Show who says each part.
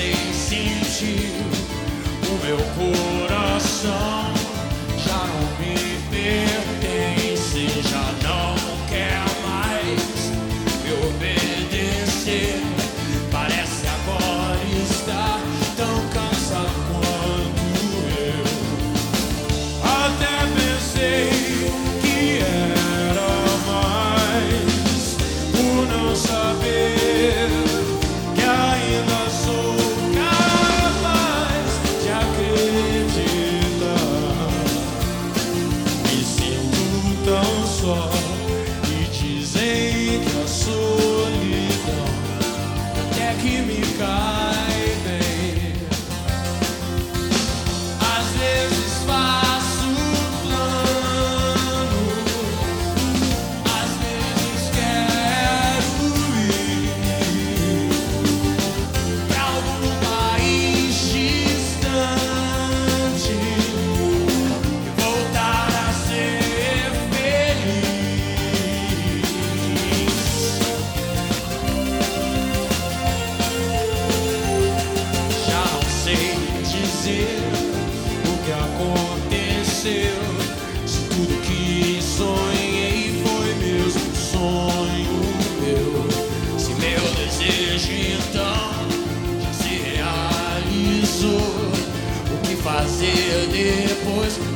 Speaker 1: sei sentir. O meu coração já não me pertence, já não quer mais me obedecer. Parece agora estar tão cansado quanto eu. Até pensei que era mais por não saber que ainda sou capaz de acreditar. Me sinto tão só e dizem que a solidão é que me cai bem. Às vezes faço plano, às vezes quero ir pra algum país distante e voltar a ser feliz. Já não sei dizer o que aconteceu, se tudo que sonhei foi mesmo um sonho meu, se meu desejo então já se realizou. O que fazer depois?